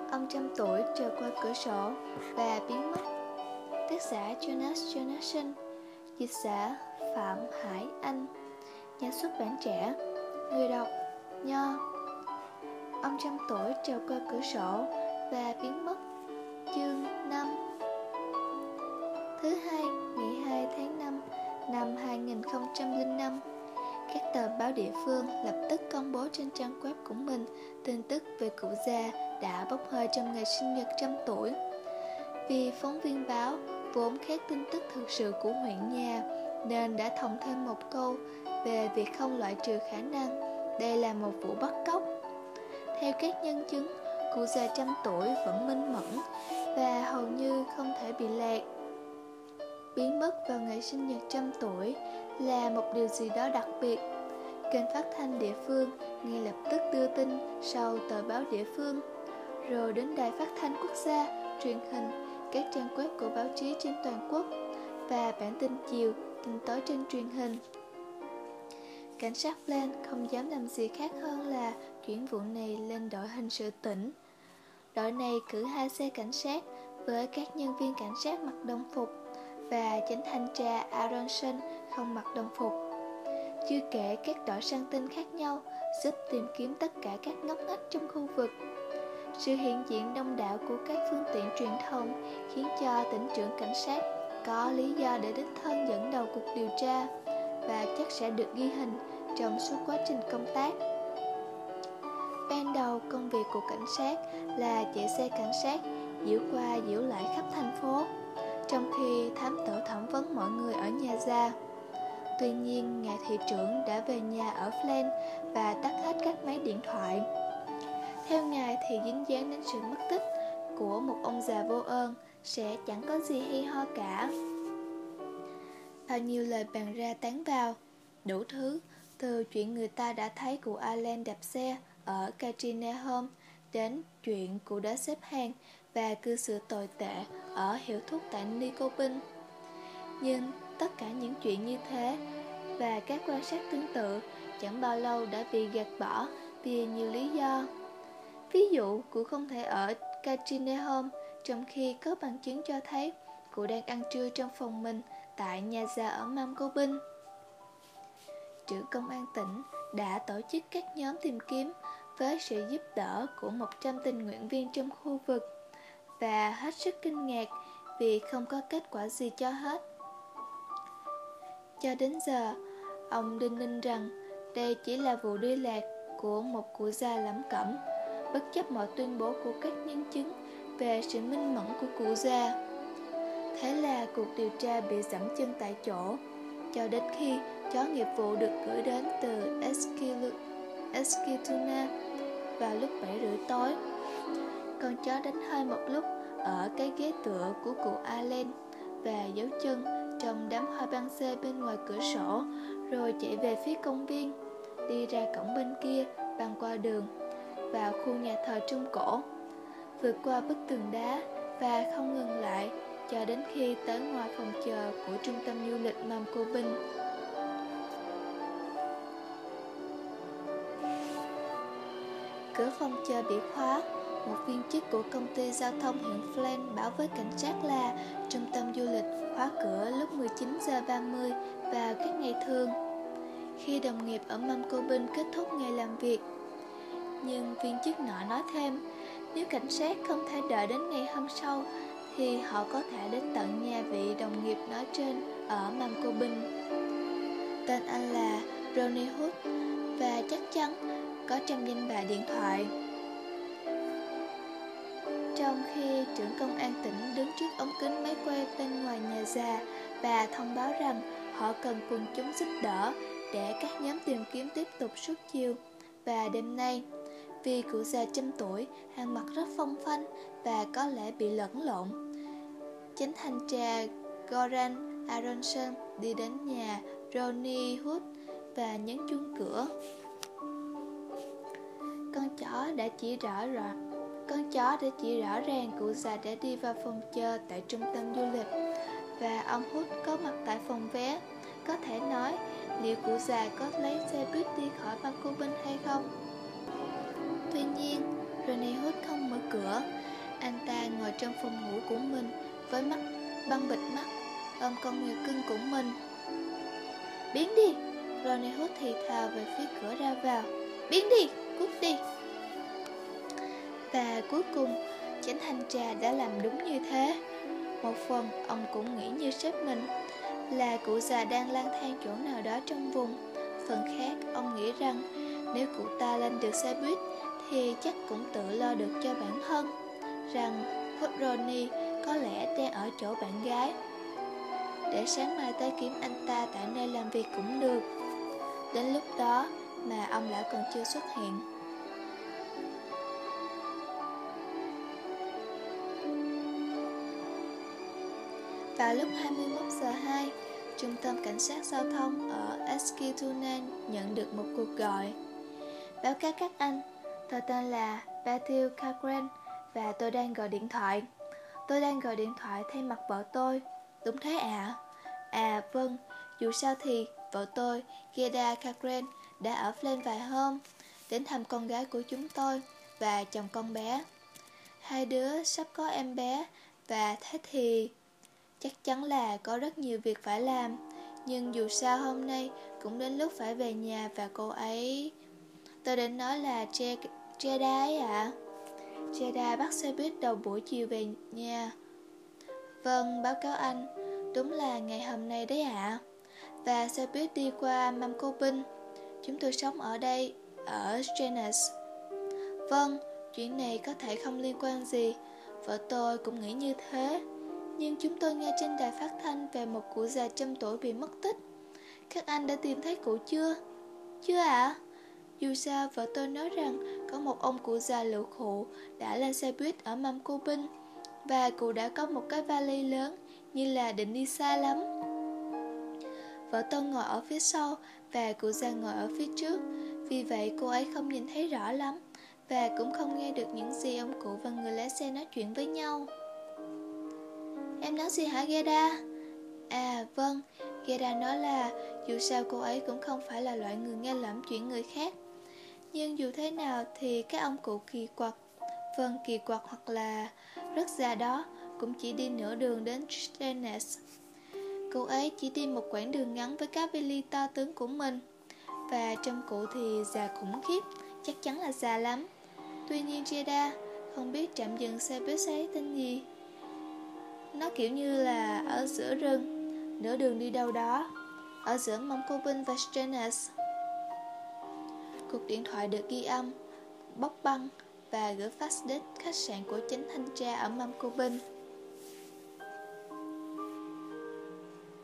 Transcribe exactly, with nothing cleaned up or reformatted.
Ông trăm tuổi trèo qua cửa sổ và biến mất. Tác giả Jonas Jonasson, dịch giả Phạm Hải Anh, nhà xuất bản Trẻ, người đọc Nho. Ông trăm tuổi trèo qua cửa sổ và biến mất. Chương năm. Thứ hai, ngày hai tháng năm năm hai nghìn không trăm lẻ năm, các tờ báo địa phương lập tức công bố trên trang web của mình tin tức về cụ già đã bốc hơi trong ngày sinh nhật trăm tuổi. Vì phóng viên báo vốn khát tin tức thực sự của huyện nhà, nên đã thòng thêm một câu về việc không loại trừ khả năng đây là một vụ bắt cóc. Theo các nhân chứng, cụ già trăm tuổi vẫn minh mẫn và hầu như không thể bị lạc. Biến mất vào ngày sinh nhật trăm tuổi là một điều gì đó đặc biệt. Kênh phát thanh địa phương ngay lập tức đưa tin sau tờ báo địa phương, rồi đến đài phát thanh quốc gia, truyền hình, các trang web của báo chí trên toàn quốc và bản tin chiều, tin tối trên truyền hình. Cảnh sát Flint không dám làm gì khác hơn là chuyển vụ này lên đội hình sự tỉnh. Đội này cử hai xe cảnh sát với các nhân viên cảnh sát mặc đồng phục và chánh thanh tra Aronson không mặc đồng phục. Chưa kể các đội săn tin khác nhau giúp tìm kiếm tất cả các ngóc ngách trong khu vực. Sự hiện diện đông đảo của các phương tiện truyền thông khiến cho tỉnh trưởng cảnh sát có lý do để đích thân dẫn đầu cuộc điều tra, và chắc sẽ được ghi hình trong suốt quá trình công tác. Ban đầu, công việc của cảnh sát là chạy xe cảnh sát diễu qua diễu lại khắp thành phố, trong khi thám tử thẩm vấn mọi người ở nhà già. Tuy nhiên, ngài thị trưởng đã về nhà ở Flint và tắt hết các máy điện thoại. Theo ngài thì dính dáng đến sự mất tích của một ông già vô ơn sẽ chẳng có gì hay ho cả. Bao nhiêu lời bàn ra tán vào, đủ thứ, từ chuyện người ta đã thấy cụ Allen đạp xe ở Katrina Home đến chuyện cụ đã xếp hàng và cư xử tồi tệ ở hiệu thuốc tại Nicobin. Nhưng tất cả những chuyện như thế và các quan sát tương tự chẳng bao lâu đã bị gạt bỏ vì nhiều lý do. Ví dụ, cụ không thể ở Katrina Home, trong khi có bằng chứng cho thấy cụ đang ăn trưa trong phòng mình tại nhà già ở Mancobin. Trưởng công an tỉnh đã tổ chức các nhóm tìm kiếm với sự giúp đỡ của một trăm tình nguyện viên trong khu vực, và hết sức kinh ngạc vì không có kết quả gì cho hết. Cho đến giờ, ông đinh ninh rằng đây chỉ là vụ đi lạc của một cụ già lẩm cẩm, bất chấp mọi tuyên bố của các nhân chứng về sự minh mẫn của cụ già. Thế là cuộc điều tra bị dẫm chân tại chỗ, cho đến khi chó nghiệp vụ được gửi đến từ Eskilstuna vào lúc bảy rưỡi tối. Con chó đánh hơi một lúc ở cái ghế tựa của cụ Allen và giấu chân trong đám hoa băng xê bên ngoài cửa sổ, rồi chạy về phía công viên, đi ra cổng bên kia, băng qua đường, vào khu nhà thờ Trung Cổ, vượt qua bức tường đá và không ngừng lại cho đến khi tới ngoài phòng chờ của trung tâm du lịch Mancobin. Cửa phòng chờ bị khóa. Một viên chức của công ty giao thông huyện Flint báo với cảnh sát là trung tâm du lịch khóa cửa lúc mười chín giờ ba mươi vào các ngày thường, khi đồng nghiệp ở Mancobin kết thúc ngày làm việc. Nhưng viên chức nọ nói thêm, nếu cảnh sát không thể đợi đến ngày hôm sau thì họ có thể đến tận nhà vị đồng nghiệp nói trên ở Mancobin. Tên anh là Ronnie Hood và chắc chắn có trong danh bạ điện thoại. Trong khi trưởng công an tỉnh đứng trước ống kính máy quay bên ngoài nhà già và thông báo rằng họ cần quần chúng giúp đỡ để các nhóm tìm kiếm tiếp tục suốt chiều và đêm nay, vì cụ già trăm tuổi ăn mặc rất phong phanh và có lẽ bị lẫn lộn. Chánh thanh tra Goran Aronson đi đến nhà Ronnie Hood và nhấn chuông cửa. Con chó đã chỉ rõ ràng Con chó đã chỉ rõ ràng cụ già đã đi vào phòng chờ tại trung tâm du lịch, và ông Hood có mặt tại phòng vé. Có thể nói, liệu cụ già có lấy xe buýt đi khỏi Mancobin hay không? Tuy nhiên, Ronnie Hood không mở cửa. Anh ta ngồi trong phòng ngủ của mình với mắt băng bịt mắt, ôm con mèo cưng của mình. Biến đi! Ronnie Hood thì thào về phía cửa ra vào. Biến đi! Cút đi! Và cuối cùng, chánh thanh tra đã làm đúng như thế. Một phần ông cũng nghĩ như sếp mình, là cụ già đang lang thang chỗ nào đó trong vùng. Phần khác, ông nghĩ rằng nếu cụ ta lên được xe buýt thì chắc cũng tự lo được cho bản thân, rằng Hood Ronnie có lẽ đang ở chỗ bạn gái. Để sáng mai tới kiếm anh ta tại nơi làm việc cũng được. Đến lúc đó mà ông lão còn chưa xuất hiện. Vào lúc hai mươi mốt giờ hai, Trung tâm Cảnh sát Giao thông ở Eskilstuna nhận được một cuộc gọi. Báo cáo các anh, tôi tên là Matthew Cargren và tôi đang gọi điện thoại. Tôi đang gọi điện thoại thay mặt vợ tôi. Đúng thế ạ? À? à vâng, dù sao thì vợ tôi, Gerda Cargren, đã ở Flint vài hôm, đến thăm con gái của chúng tôi và chồng con bé. Hai đứa sắp có em bé, và thế thì chắc chắn là có rất nhiều việc phải làm. Nhưng dù sao hôm nay cũng đến lúc phải về nhà và cô ấy... Tôi định nói là Gerda ấy ạ. À. Gerda bắt xe buýt đầu buổi chiều về nhà. Vâng, báo cáo anh, đúng là ngày hôm nay đấy ạ. À. Và xe buýt đi qua Mamcobin. Chúng tôi sống ở đây, ở Strannes. Vâng, chuyện này có thể không liên quan gì. Vợ tôi cũng nghĩ như thế. Nhưng chúng tôi nghe trên đài phát thanh về một cụ già trăm tuổi bị mất tích. Các anh đã tìm thấy cụ chưa? Chưa ạ? À? Dù sao, vợ tôi nói rằng có một ông cụ già lựu khụ đã lên xe buýt ở Mamcobin, và cụ đã có một cái vali lớn, như là định đi xa lắm. Vợ tôi ngồi ở phía sau và cụ già ngồi ở phía trước, vì vậy cô ấy không nhìn thấy rõ lắm và cũng không nghe được những gì ông cụ và người lái xe nói chuyện với nhau. Em nói gì hả Gerda? À vâng, Gerda nói là dù sao cô ấy cũng không phải là loại người nghe lỏm chuyện người khác. Nhưng dù thế nào thì các ông cụ kỳ quặc, vâng kỳ quặc hoặc là rất già đó, cũng chỉ đi nửa đường đến Strannes. Cô ấy chỉ đi một quãng đường ngắn với cái vali to tướng của mình. Và trong cụ thì già khủng khiếp, chắc chắn là già lắm. Tuy nhiên Gerda không biết trạm dừng xe buýt ấy tên gì. Nó kiểu như là ở giữa rừng, nửa đường đi đâu đó, ở giữa Mamcobin và Strannes. Cuộc điện thoại được ghi âm, bóc băng và gửi fax đến khách sạn của chánh thanh tra ở Mamcobin.